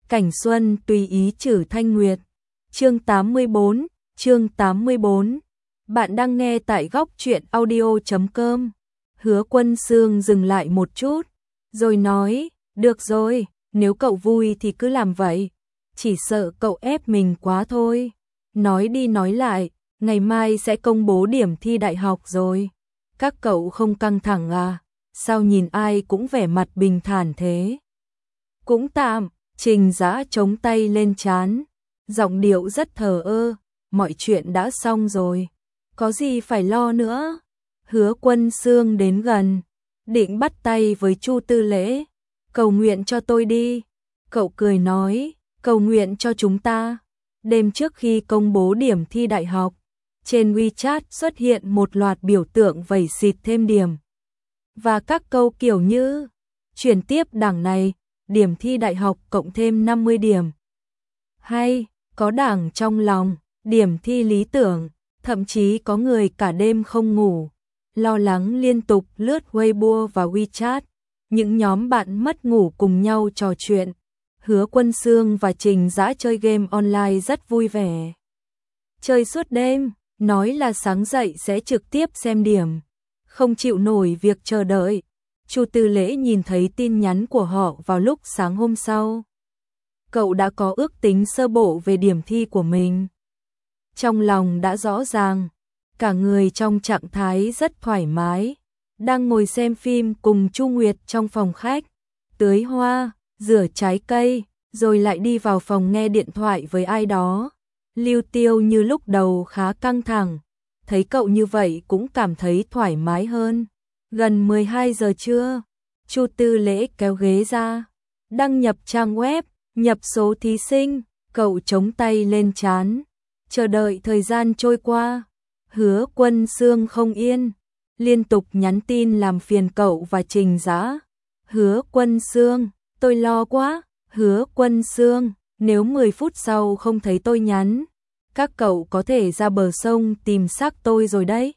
Cảnh xuân tùy ý trừ thanh nguyệt. Chương 84. Bạn đang nghe tại góc truyện audio.com. Hứa Quân Xương dừng lại một chút, rồi nói, được rồi, nếu cậu vui thì cứ làm vậy. Chỉ sợ cậu ép mình quá thôi. Nói đi nói lại, ngày mai sẽ công bố điểm thi đại học rồi. Các cậu không căng thẳng à? Sao nhìn ai cũng vẻ mặt bình thản thế? Cũng tạm. Trình Dã chống tay lên trán, giọng điệu rất thờ ơ, mọi chuyện đã xong rồi, có gì phải lo nữa. Hứa Quân Xương đến gần, định bắt tay với Chu Tư Lễ, cầu nguyện cho tôi đi. Cậu cười nói, cầu nguyện cho chúng ta. Đêm trước khi công bố điểm thi đại học, trên WeChat xuất hiện một loạt biểu tượng vẩy xịt thêm điểm. Và các câu kiểu như, chuyển tiếp đảng này, điểm thi đại học cộng thêm 50 điểm. Hay, có đảng trong lòng, điểm thi lý tưởng, thậm chí có người cả đêm không ngủ, lo lắng liên tục lướt Weibo và WeChat. Những nhóm bạn mất ngủ cùng nhau trò chuyện. Hứa Quân Xương và Trình Dã chơi game online rất vui vẻ. Chơi suốt đêm, nói là sáng dậy sẽ trực tiếp xem điểm. Không chịu nổi việc chờ đợi. Chu Tư Lễ nhìn thấy tin nhắn của họ vào lúc sáng hôm sau. Cậu đã có ước tính sơ bộ về điểm thi của mình. Trong lòng đã rõ ràng, cả người trong trạng thái rất thoải mái, đang ngồi xem phim cùng Chu Nguyệt trong phòng khách, tưới hoa, rửa trái cây, rồi lại đi vào phòng nghe điện thoại với ai đó. Lưu Tiêu như lúc đầu khá căng thẳng, thấy cậu như vậy cũng cảm thấy thoải mái hơn. Gần 12 giờ trưa, Chu Tư Lễ kéo ghế ra, đăng nhập trang web, nhập số thí sinh, cậu chống tay lên trán, chờ đợi thời gian trôi qua. Hứa Quân Xương không yên, liên tục nhắn tin làm phiền cậu và Trình Dã. Hứa Quân Xương, tôi lo quá. Hứa Quân Xương, nếu 10 phút sau không thấy tôi nhắn, các cậu có thể ra bờ sông tìm xác tôi rồi đấy.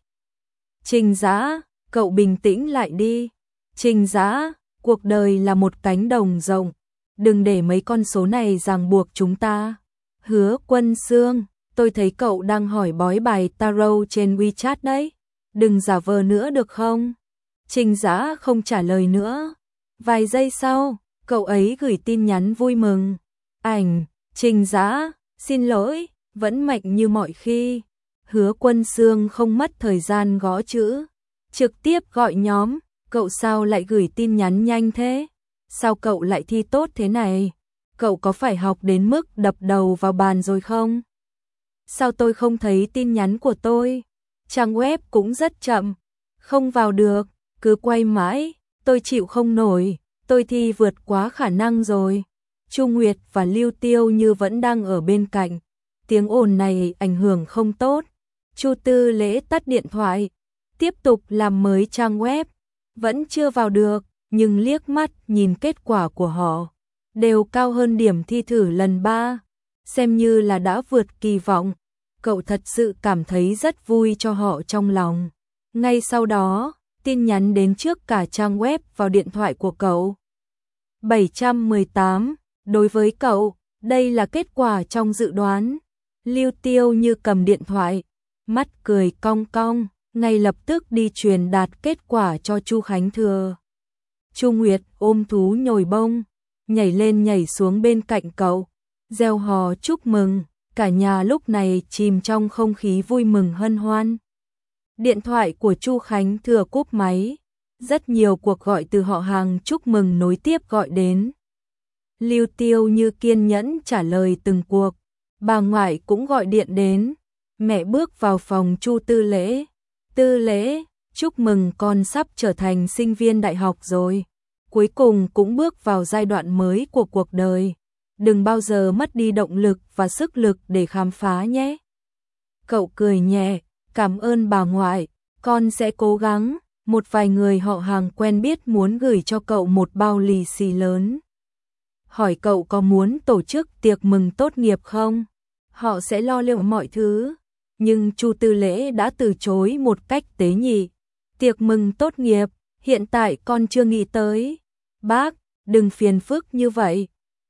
Trình Dã, cậu bình tĩnh lại đi. Trình Dã, cuộc đời là một cánh đồng rộng, đừng để mấy con số này ràng buộc chúng ta. Hứa Quân Xương, tôi thấy cậu đang hỏi bói bài tarot trên WeChat đấy, đừng giả vờ nữa được không? Trình Dã không trả lời nữa. Vài giây sau, cậu ấy gửi tin nhắn vui mừng. Ảnh, Trình Dã, xin lỗi, vẫn mạnh như mọi khi. Hứa Quân Xương không mất thời gian gõ chữ, trực tiếp gọi nhóm, cậu sao lại gửi tin nhắn nhanh thế? Sao cậu lại thi tốt thế này? Cậu có phải học đến mức đập đầu vào bàn rồi không? Sao tôi không thấy tin nhắn của tôi? Trang web cũng rất chậm, không vào được, cứ quay mãi, tôi chịu không nổi, tôi thi vượt quá khả năng rồi. Chu Nguyệt và Lưu Tiêu như vẫn đang ở bên cạnh, tiếng ồn này ảnh hưởng không tốt. Chu Tư Lễ tắt điện thoại, tiếp tục làm mới trang web, vẫn chưa vào được, nhưng liếc mắt nhìn kết quả của họ, đều cao hơn điểm thi thử lần 3, xem như là đã vượt kỳ vọng. Cậu thật sự cảm thấy rất vui cho họ trong lòng. Ngay sau đó, tin nhắn đến trước cả trang web vào điện thoại của cậu. 718, đối với cậu, đây là kết quả trong dự đoán. Lưu Tiêu như cầm điện thoại, mắt cười cong cong, ngay lập tức đi truyền đạt kết quả cho Chu Khánh Thừa. Chu Nguyệt ôm thú nhồi bông, nhảy lên nhảy xuống bên cạnh cậu, reo hò chúc mừng, cả nhà lúc này chìm trong không khí vui mừng hân hoan. Điện thoại của Chu Khánh Thừa cúp máy, rất nhiều cuộc gọi từ họ hàng chúc mừng nối tiếp gọi đến. Lưu Tiêu như kiên nhẫn trả lời từng cuộc, bà ngoại cũng gọi điện đến. Mẹ bước vào phòng Chu Tư Lễ. Tư Lễ, chúc mừng con sắp trở thành sinh viên đại học rồi. Cuối cùng cũng bước vào giai đoạn mới của cuộc đời. Đừng bao giờ mất đi động lực và sức lực để khám phá nhé. Cậu cười nhẹ, cảm ơn bà ngoại, con sẽ cố gắng. Một vài người họ hàng quen biết muốn gửi cho cậu một bao lì xì lớn. Hỏi cậu có muốn tổ chức tiệc mừng tốt nghiệp không? Họ sẽ lo liệu mọi thứ. Nhưng Chu Tư Lễ đã từ chối một cách tế nhị. Tiệc mừng tốt nghiệp, hiện tại con chưa nghĩ tới. Bác, đừng phiền phức như vậy.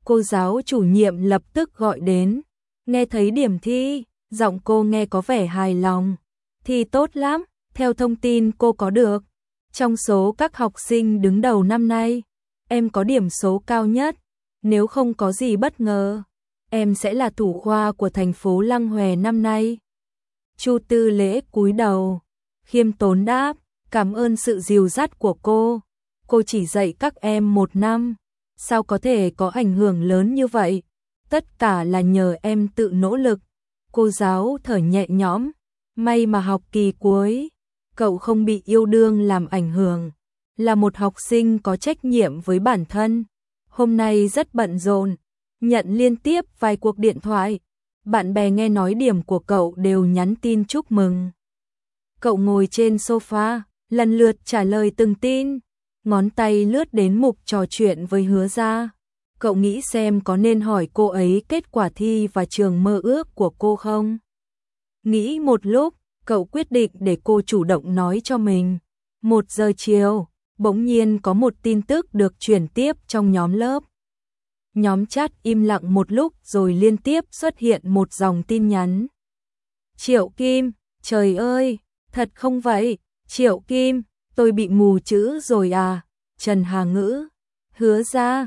Cô giáo chủ nhiệm lập tức gọi đến. Nghe thấy điểm thi, giọng cô nghe có vẻ hài lòng. Thi tốt lắm, theo thông tin cô có được. Trong số các học sinh đứng đầu năm nay, em có điểm số cao nhất. Nếu không có gì bất ngờ, em sẽ là thủ khoa của thành phố Lăng Hòe năm nay. Chu Tư Lễ cúi đầu, khiêm tốn đáp, cảm ơn sự dìu dắt của cô. Cô chỉ dạy các em 1 năm, sao có thể có ảnh hưởng lớn như vậy? Tất cả là nhờ em tự nỗ lực. Cô giáo thở nhẹ nhõm, may mà học kỳ cuối, cậu không bị yêu đương làm ảnh hưởng. Là một học sinh có trách nhiệm với bản thân. Hôm nay rất bận rộn, nhận liên tiếp vài cuộc điện thoại. Bạn bè nghe nói điểm của cậu đều nhắn tin chúc mừng. Cậu ngồi trên sofa, lần lượt trả lời từng tin, ngón tay lướt đến mục trò chuyện với Hứa Gia. Cậu nghĩ xem có nên hỏi cô ấy kết quả thi và trường mơ ước của cô không? Nghĩ một lúc, cậu quyết định để cô chủ động nói cho mình. 1 giờ chiều, bỗng nhiên có một tin tức được chuyển tiếp trong nhóm lớp. Nhóm chat im lặng một lúc rồi liên tiếp xuất hiện một dòng tin nhắn. Triệu Kim, trời ơi, thật không vậy? Triệu Kim, tôi bị mù chữ rồi à? Trần Hà Ngữ, Hứa Gia,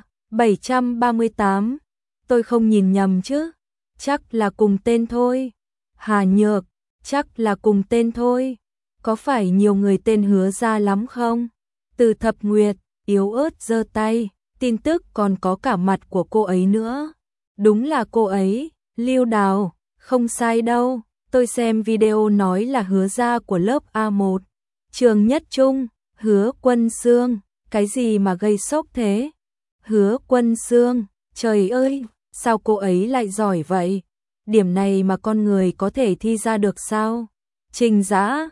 738. Tôi không nhìn nhầm chứ? Chắc là cùng tên thôi. Hà Nhược, chắc là cùng tên thôi. Có phải nhiều người tên Hứa Gia lắm không? Từ Thập Nguyệt, yếu ớt giơ tay, tin tức còn có cả mặt của cô ấy nữa. Đúng là cô ấy, Lưu Đào, không sai đâu. Tôi xem video nói là Hứa Gia của lớp A1. Trường Nhất Trung, Hứa Quân Xương, cái gì mà gây sốc thế? Hứa Quân Xương, trời ơi, sao cô ấy lại giỏi vậy? Điểm này mà con người có thể thi ra được sao? Trình Dã,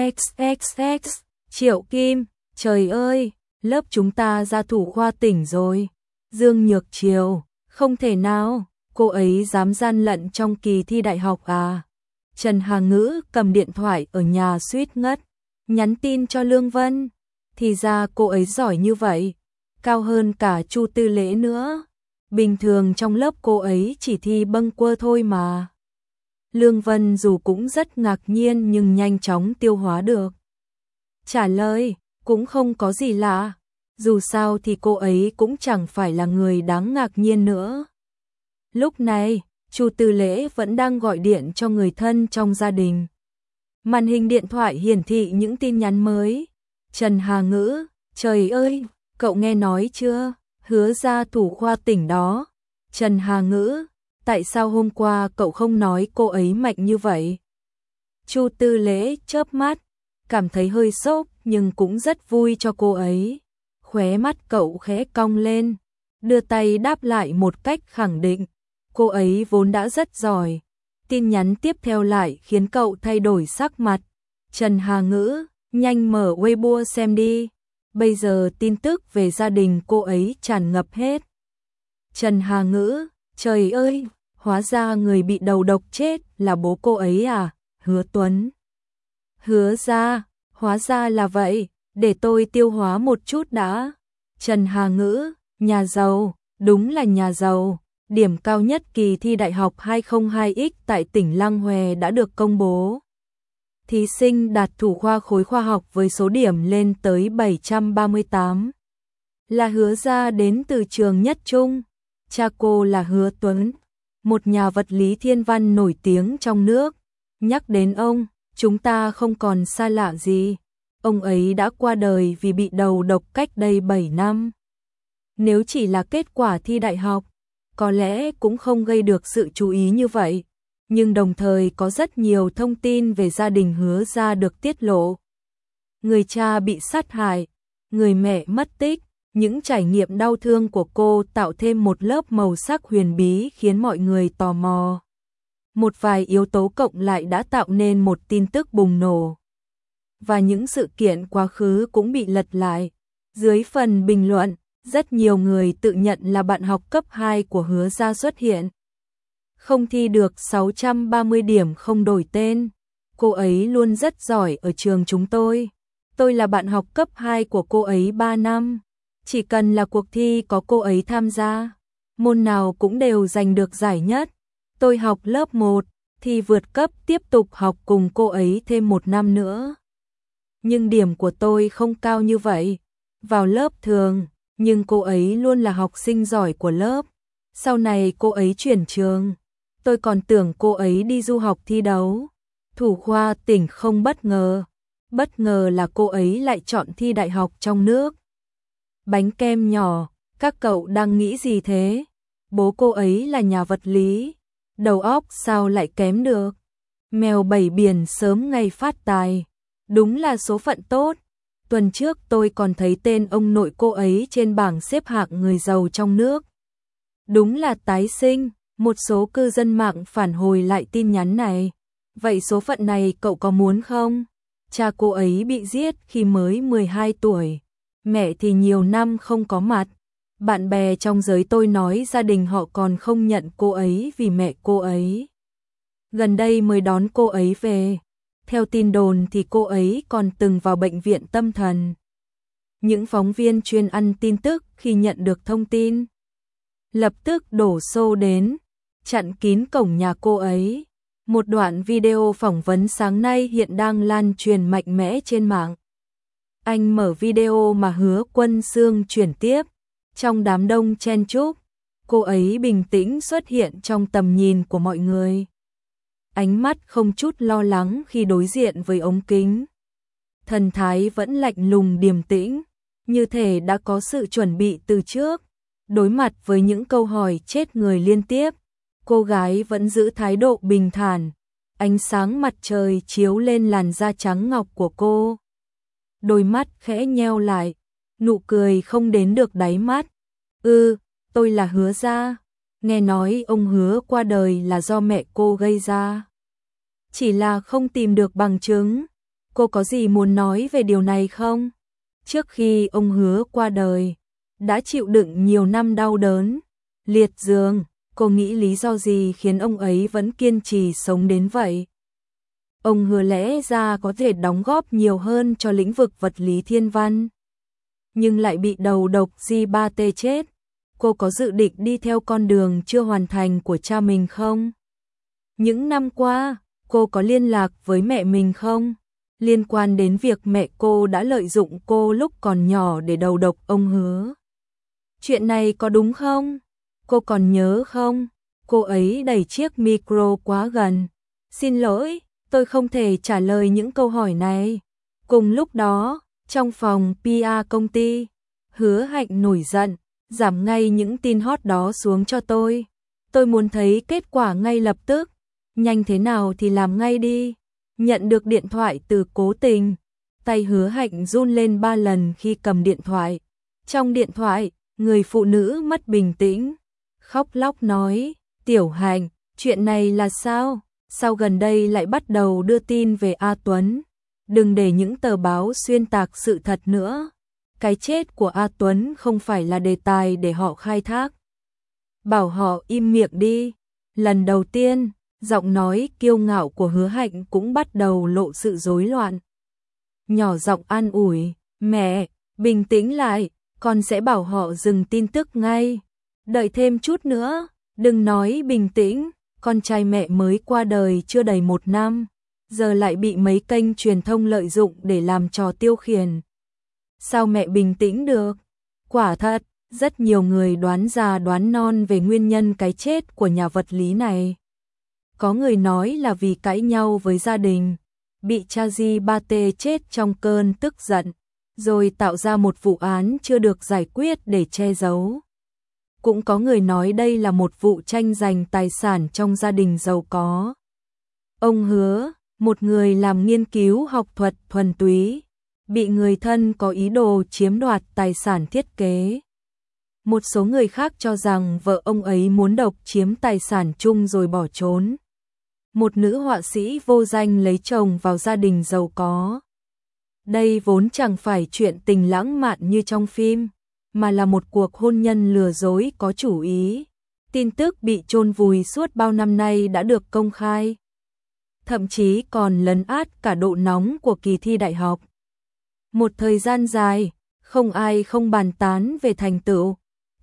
XXX, Triệu Kim, trời ơi, lớp chúng ta ra thủ khoa tỉnh rồi. Dương Nhược Triều, không thể nào, cô ấy dám gian lận trong kỳ thi đại học à? Trần Hà Ngữ cầm điện thoại ở nhà suýt ngất, nhắn tin cho Lương Vân. Thì ra cô ấy giỏi như vậy, cao hơn cả Chu Tư Lễ nữa. Bình thường trong lớp cô ấy chỉ thi bâng quơ thôi mà. Lương Vân dù cũng rất ngạc nhiên nhưng nhanh chóng tiêu hóa được. Trả lời, cũng không có gì lạ. Dù sao thì cô ấy cũng chẳng phải là người đáng ngạc nhiên nữa. Lúc này, Chu Tư Lễ vẫn đang gọi điện cho người thân trong gia đình. Màn hình điện thoại hiển thị những tin nhắn mới. Trần Hà Ngữ, trời ơi, cậu nghe nói chưa? Hứa Gia thủ khoa tỉnh đó. Trần Hà Ngữ, tại sao hôm qua cậu không nói cô ấy mạnh như vậy? Chu Tư Lễ chớp mắt, cảm thấy hơi sốc nhưng cũng rất vui cho cô ấy. Khóe mắt cậu khẽ cong lên, đưa tay đáp lại một cách khẳng định. Cô ấy vốn đã rất giỏi. Tin nhắn tiếp theo lại khiến cậu thay đổi sắc mặt. Trần Hà Ngữ, nhanh mở Weibo xem đi. Bây giờ tin tức về gia đình cô ấy tràn ngập hết. Trần Hà Ngữ, trời ơi, hóa ra người bị đầu độc chết là bố cô ấy à? Hứa Tuấn. Hứa Gia, hóa ra là vậy, để tôi tiêu hóa một chút đã. Trần Hà Ngữ, nhà giàu, đúng là nhà giàu. Điểm cao nhất kỳ thi đại học 202X tại tỉnh Lăng Hòe đã được công bố. Thí sinh đạt thủ khoa khối khoa học với số điểm lên tới 738. Là Hứa Gia đến từ trường Nhất Trung. Cha cô là Hứa Tuấn, một nhà vật lý thiên văn nổi tiếng trong nước. Nhắc đến ông, chúng ta không còn xa lạ gì. Ông ấy đã qua đời vì bị đầu độc cách đây 7 năm. Nếu chỉ là kết quả thi đại học, có lẽ cũng không gây được sự chú ý như vậy. Nhưng đồng thời có rất nhiều thông tin về gia đình Hứa Gia được tiết lộ. Người cha bị sát hại, người mẹ mất tích, những trải nghiệm đau thương của cô tạo thêm một lớp màu sắc huyền bí khiến mọi người tò mò. Một vài yếu tố cộng lại đã tạo nên một tin tức bùng nổ. Và những sự kiện quá khứ cũng bị lật lại. Dưới phần bình luận, rất nhiều người tự nhận là bạn học cấp 2 của Hứa Gia xuất hiện. Không thi được 630 điểm không đổi tên. Cô ấy luôn rất giỏi ở trường chúng tôi. Tôi là bạn học cấp 2 của cô ấy 3 năm. Chỉ cần là cuộc thi có cô ấy tham gia, môn nào cũng đều giành được giải nhất. Tôi học lớp 1, thì vượt cấp tiếp tục học cùng cô ấy thêm 1 năm nữa. Nhưng điểm của tôi không cao như vậy. Vào lớp thường, nhưng cô ấy luôn là học sinh giỏi của lớp. Sau này cô ấy chuyển trường. Tôi còn tưởng cô ấy đi du học thi đấu. Thủ khoa tỉnh không bất ngờ. Bất ngờ là cô ấy lại chọn thi đại học trong nước. Bánh kem nhỏ, các cậu đang nghĩ gì thế? Bố cô ấy là nhà vật lý. Đầu óc sao lại kém được? Mèo bảy biển sớm ngày phát tài. Đúng là số phận tốt. Tuần trước tôi còn thấy tên ông nội cô ấy trên bảng xếp hạng người giàu trong nước. Đúng là tái sinh. Một số cư dân mạng phản hồi lại tin nhắn này. Vậy số phận này cậu có muốn không? Cha cô ấy bị giết khi mới 12 tuổi. Mẹ thì nhiều năm không có mặt. Bạn bè trong giới tôi nói gia đình họ còn không nhận cô ấy vì mẹ cô ấy gần đây mới đón cô ấy về. Theo tin đồn thì cô ấy còn từng vào bệnh viện tâm thần. Những phóng viên chuyên ăn tin tức khi nhận được thông tin lập tức đổ xô đến, chặn kín cổng nhà cô ấy. Một đoạn video phỏng vấn sáng nay hiện đang lan truyền mạnh mẽ trên mạng. Anh mở video mà Hứa Quân Xương chuyển tiếp. Trong đám đông chen chúc, cô ấy bình tĩnh xuất hiện trong tầm nhìn của mọi người. Ánh mắt không chút lo lắng khi đối diện với ống kính. Thần thái vẫn lạnh lùng điềm tĩnh, như thể đã có sự chuẩn bị từ trước. Đối mặt với những câu hỏi chết người liên tiếp, cô gái vẫn giữ thái độ bình thản. Ánh sáng mặt trời chiếu lên làn da trắng ngọc của cô. Đôi mắt khẽ nheo lại, nụ cười không đến được đáy mắt. Tôi là Hứa gia. Nghe nói ông Hứa qua đời là do mẹ cô gây ra. Chỉ là không tìm được bằng chứng. Cô có gì muốn nói về điều này không? Trước khi ông Hứa qua đời, đã chịu đựng nhiều năm đau đớn, liệt giường. Cô nghĩ lý do gì khiến ông ấy vẫn kiên trì sống đến vậy? Ông Hứa lẽ ra có thể đóng góp nhiều hơn cho lĩnh vực vật lý thiên văn, nhưng lại bị đầu độc G3T chết. Cô có dự định đi theo con đường chưa hoàn thành của cha mình không? Những năm qua, cô có liên lạc với mẹ mình không? Liên quan đến việc mẹ cô đã lợi dụng cô lúc còn nhỏ để đầu độc ông Hứa. Chuyện này có đúng không? Cô còn nhớ không? Cô ấy đẩy chiếc micro quá gần. Xin lỗi, tôi không thể trả lời những câu hỏi này. Cùng lúc đó, trong phòng PR công ty, Hứa Hạnh nổi giận, giảm ngay những tin hot đó xuống cho tôi. Tôi muốn thấy kết quả ngay lập tức. Nhanh thế nào thì làm ngay đi. Nhận được điện thoại từ Cố Tình, tay Hứa Hạnh run lên 3 lần khi cầm điện thoại. Trong điện thoại, người phụ nữ mất bình tĩnh, khóc lóc nói, Tiểu Hạnh, chuyện này là sao? Sao gần đây lại bắt đầu đưa tin về A Tuấn? Đừng để những tờ báo xuyên tạc sự thật nữa. Cái chết của A Tuấn không phải là đề tài để họ khai thác. Bảo họ im miệng đi. Lần đầu tiên, giọng nói kiêu ngạo của Hứa Hạnh cũng bắt đầu lộ sự rối loạn. Nhỏ giọng an ủi, mẹ, bình tĩnh lại, con sẽ bảo họ dừng tin tức ngay. Đợi thêm chút nữa, đừng nói bình tĩnh, con trai mẹ mới qua đời chưa đầy 1 năm, giờ lại bị mấy kênh truyền thông lợi dụng để làm trò tiêu khiển. Sao mẹ bình tĩnh được? Quả thật, rất nhiều người đoán già đoán non về nguyên nhân cái chết của nhà vật lý này. Có người nói là vì cãi nhau với gia đình, bị cha G3T chết trong cơn tức giận, rồi tạo ra một vụ án chưa được giải quyết để che giấu. Cũng có người nói đây là một vụ tranh giành tài sản trong gia đình giàu có. Ông Hứa, một người làm nghiên cứu học thuật thuần túy, bị người thân có ý đồ chiếm đoạt tài sản thiết kế. Một số người khác cho rằng vợ ông ấy muốn độc chiếm tài sản chung rồi bỏ trốn. Một nữ họa sĩ vô danh lấy chồng vào gia đình giàu có. Đây vốn chẳng phải chuyện tình lãng mạn như trong phim, mà là một cuộc hôn nhân lừa dối có chủ ý. Tin tức bị chôn vùi suốt bao năm nay đã được công khai. Thậm chí còn lấn át cả độ nóng của kỳ thi đại học. Một thời gian dài, không ai không bàn tán về thành tựu,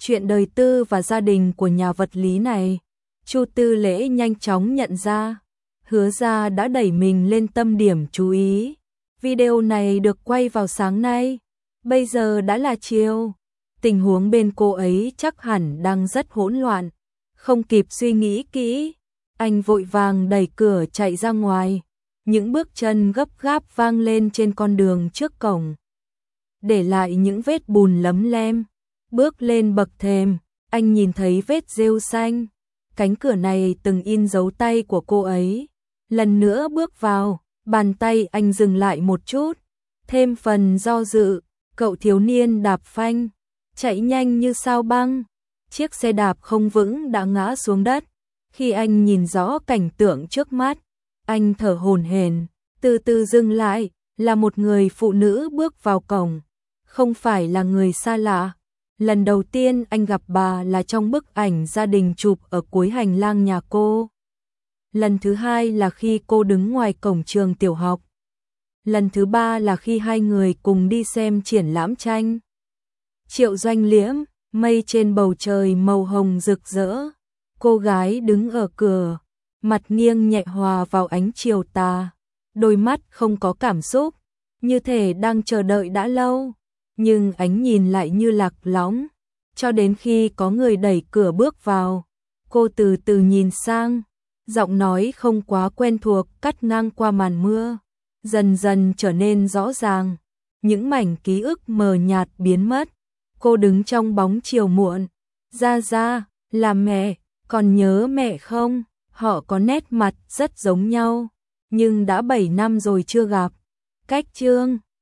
chuyện đời tư và gia đình của nhà vật lý này. Chu Tư Lễ nhanh chóng nhận ra, Hứa Gia đã đẩy mình lên tâm điểm chú ý. Video này được quay vào sáng nay, bây giờ đã là chiều. Tình huống bên cô ấy chắc hẳn đang rất hỗn loạn. Không kịp suy nghĩ kỹ, anh vội vàng đẩy cửa chạy ra ngoài. Những bước chân gấp gáp vang lên trên con đường trước cổng, để lại những vết bùn lấm lem. Bước lên bậc thềm, anh nhìn thấy vết rêu xanh. Cánh cửa này từng in dấu tay của cô ấy. Lần nữa bước vào, bàn tay anh dừng lại một chút, thêm phần do dự. Cậu thiếu niên đạp phanh, chạy nhanh như sao băng. Chiếc xe đạp không vững đã ngã xuống đất. Khi anh nhìn rõ cảnh tượng trước mắt, anh thở hổn hển, từ từ dừng lại, là một người phụ nữ bước vào cổng. Không phải là người xa lạ. Lần đầu tiên anh gặp bà là trong bức ảnh gia đình chụp ở cuối hành lang nhà cô. Lần thứ hai là khi cô đứng ngoài cổng trường tiểu học. Lần thứ ba là khi hai người cùng đi xem triển lãm tranh. Triệu Doanh Liễm, mây trên bầu trời màu hồng rực rỡ. Cô gái đứng ở cửa, mặt nghiêng nhẹ hòa vào ánh chiều tà. Đôi mắt không có cảm xúc, như thể đang chờ đợi đã lâu. Nhưng ánh nhìn lại như lạc lõng. Cho đến khi có người đẩy cửa bước vào, cô từ từ nhìn sang. Giọng nói không quá quen thuộc cắt ngang qua màn mưa, dần dần trở nên rõ ràng. Những mảnh ký ức mờ nhạt biến mất. Cô đứng trong bóng chiều muộn. Gia Gia, là mẹ, còn nhớ mẹ không? Họ có nét mặt rất giống nhau, nhưng đã 7 năm rồi chưa gặp. Cách chương